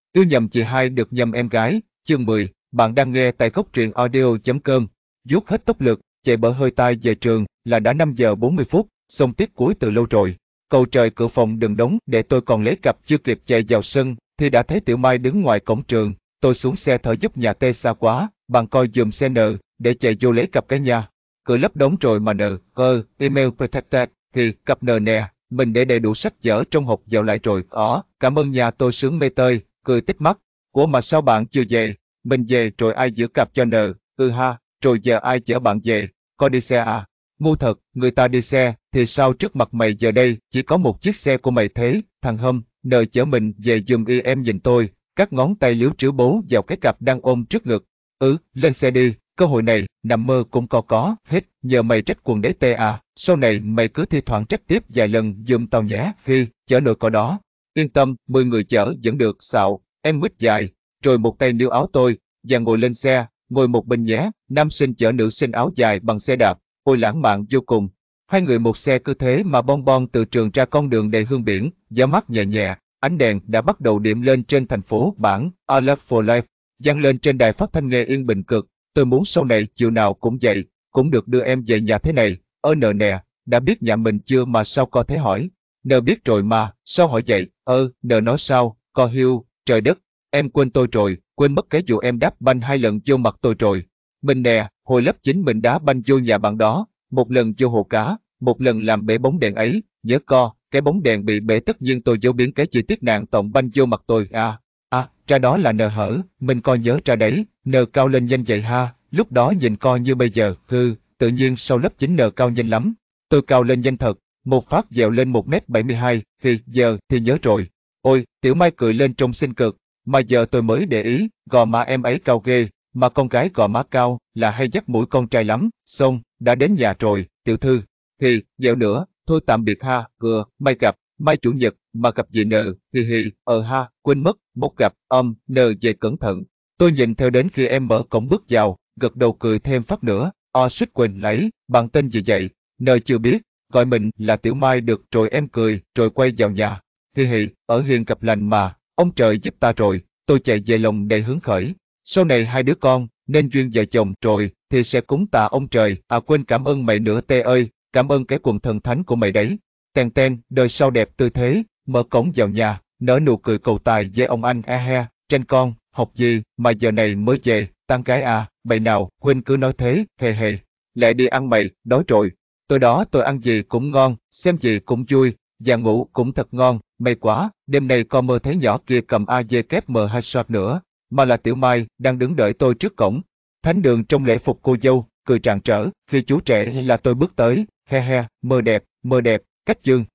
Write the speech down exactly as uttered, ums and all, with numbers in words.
Yêu nhầm chị hai được nhầm em gái, chương mười, bạn đang nghe tại góc truyện audio chấm com. Vuốt hết tốc lực, chạy bở hơi tai về trường là đã năm giờ bốn mươi phút, xong tiết cuối từ lâu rồi. Cầu trời cửa phòng đừng đóng để tôi còn lấy cặp chưa kịp chạy vào sân, thì đã thấy Tiểu Mai đứng ngoài cổng trường. Tôi xuống xe thở giúp nhà tê xa quá, bạn coi giùm xe nợ, để chạy vô lấy cặp cái nha. Cửa lấp đóng rồi mà nợ, ơ, email protected, thì cặp nợ nè, mình để đầy đủ sách vở trong hộp vào lại rồi, đó, cảm ơn nhà tôi sướng mê tơi. Cười tích mắt, ủa mà sao bạn chưa về, mình về rồi ai giữ cặp cho nợ, ừ ha, rồi giờ ai chở bạn về, có đi xe à, ngu thật, người ta đi xe, thì sao trước mặt mày giờ đây chỉ có một chiếc xe của mày thế, thằng Hâm, nợ chở mình về giùm y em nhìn tôi, các ngón tay liếu trĩu bấu vào cái cặp đang ôm trước ngực, ừ, lên xe đi, cơ hội này, nằm mơ cũng có có, hết, nhờ mày trách quần đế tê à, sau này mày cứ thi thoảng trách tiếp vài lần giùm tao nhé, khi, chở nợ có đó. Yên tâm, mười người chở vẫn được, xạo, em quýt dài, rồi một tay níu áo tôi, và ngồi lên xe, ngồi một bên nhé, nam sinh chở nữ sinh áo dài bằng xe đạp, ôi lãng mạn vô cùng. Hai người một xe cứ thế mà bon bon từ trường ra con đường đầy hương biển, gió mát nhẹ nhẹ, ánh đèn đã bắt đầu điểm lên trên thành phố bản, I Love for Life, vang lên trên đài phát thanh nghe yên bình cực, tôi muốn sau này chiều nào cũng vậy, cũng được đưa em về nhà thế này, ơ nợ nè, đã biết nhà mình chưa mà sao co thế hỏi. Nờ biết rồi mà, sao hỏi vậy, ơ, nờ nói sao, co hiu, trời đất, em quên tôi rồi, quên mất cái vụ em đáp banh hai lần vô mặt tôi rồi. Mình nè, hồi lớp chín mình đá banh vô nhà bạn đó, một lần vô hồ cá, một lần làm bể bóng đèn ấy, nhớ co, cái bóng đèn bị bể tất nhiên tôi giấu biến cái chi tiết nạn tổng banh vô mặt tôi, à, à, ra đó là nờ hở, mình coi nhớ ra đấy, nờ cao lên nhanh vậy ha, lúc đó nhìn coi như bây giờ, hư, tự nhiên sau lớp chín nờ cao nhanh lắm, tôi cao lên nhanh thật. Một phát dẹo lên một mét bảy mươi hai, thì giờ thì nhớ rồi. Ôi, Tiểu Mai cười lên trông xinh cực, mà giờ tôi mới để ý, gò má em ấy cao ghê, mà con gái gò má cao là hay dắt mũi con trai lắm. Xong, đã đến nhà rồi, tiểu thư. Thì, dẹo nữa, thôi tạm biệt ha, vừa, mai gặp, mai chủ nhật, mà gặp gì nợ, hi hi, ờ ha, quên mất, một gặp, âm, nợ về cẩn thận. Tôi nhìn theo đến khi em mở cổng bước vào, gật đầu cười thêm phát nữa, o suýt quên lấy, bạn tên gì vậy, nợ chưa biết. Gọi mình là Tiểu Mai được rồi em cười, rồi quay vào nhà. Hi hi, ở hiền gặp lành mà, ông trời giúp ta rồi, tôi chạy về lòng đầy hứng khởi. Sau này hai đứa con, nên duyên vợ chồng rồi, thì sẽ cúng tạ ông trời, à quên cảm ơn mày nữa tê ơi, cảm ơn cái quần thần thánh của mày đấy. Tèn ten, đời sau đẹp tư thế, mở cổng vào nhà, nở nụ cười cầu tài với ông anh e he, tranh con, học gì, mà giờ này mới về, tán gái à, mày nào, huynh cứ nói thế, hề hề. Lại đi ăn mày, đói rồi. Tôi đó tôi ăn gì cũng ngon, xem gì cũng vui, và ngủ cũng thật ngon, may quá, đêm nay con mơ thấy nhỏ kia cầm a vê kép em hai shot nữa, mà là Tiểu Mai đang đứng đợi tôi trước cổng. Thánh đường trong lễ phục cô dâu, cười tràn trở, khi chú trẻ là tôi bước tới, he he, mơ đẹp, mơ đẹp, cách dương,